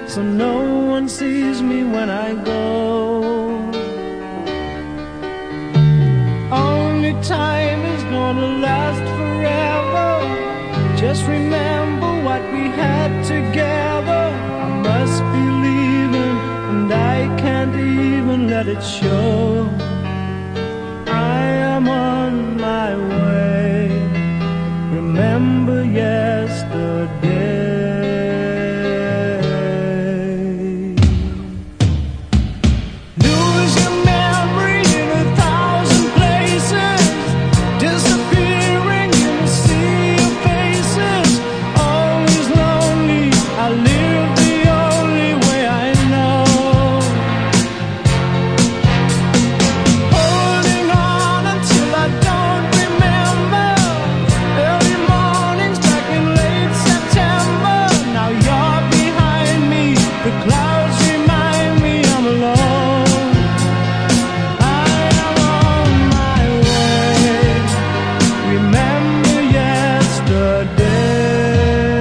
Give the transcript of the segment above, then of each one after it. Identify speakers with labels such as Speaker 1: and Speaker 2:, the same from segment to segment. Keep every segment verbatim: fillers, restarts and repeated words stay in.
Speaker 1: so no one sees me when I go. Only time is gonna last forever. Just remember what we had together. I must be leaving, and I can't even let it show. I am on my way. Remember yesterday. Lose your memory in a thousand places, disappearing in a sea of faces. Always lonely, I live the only way I know. Holding on until I don't remember. Early mornings back in late September. Now you're behind me, the clouds remind me I'm alone. I am on my way. Remember yesterday.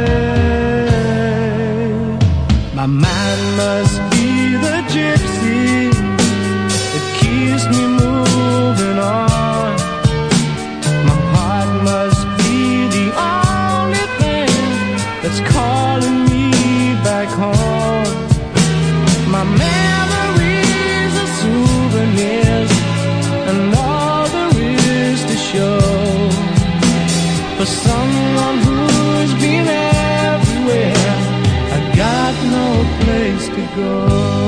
Speaker 1: My mind must be the gypsy that keeps me moving on. My heart must be the only thing that's calling me back home. My memories are souvenirs, and all there is to show. For someone who's been everywhere, I got no place to go.